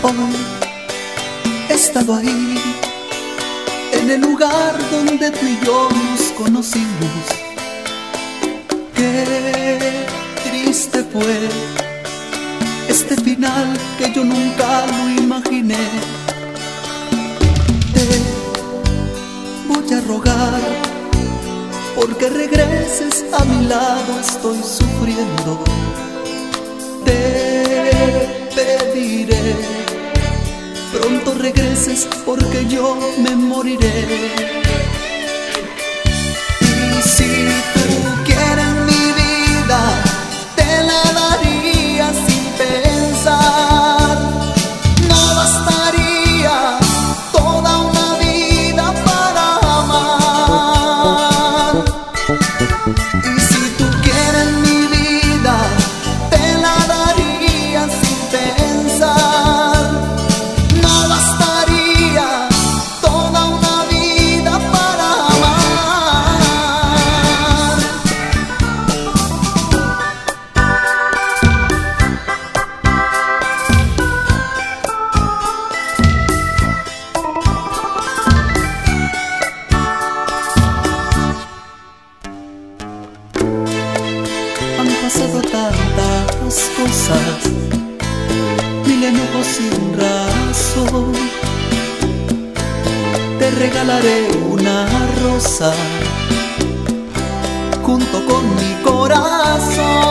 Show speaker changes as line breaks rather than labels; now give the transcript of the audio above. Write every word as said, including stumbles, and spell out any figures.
Hoy he estado ahí, en el lugar donde tú y yo nos conocimos. Qué triste fue este final que yo nunca lo imaginé. Te voy a rogar porque regreses a mi lado, estoy sufriendo. Te pediré pronto regreses porque yo me moriré. Y si tú quieres mi vida, te la daría sin pensar. No bastaría toda una vida para amar. Y si tú quieres mi vida, te la daría sin pensar. No bastaría toda una vida para amar. Han pasado tantas cosas, mil enojos sin razón. Te regalaré una rosa junto con mi corazón.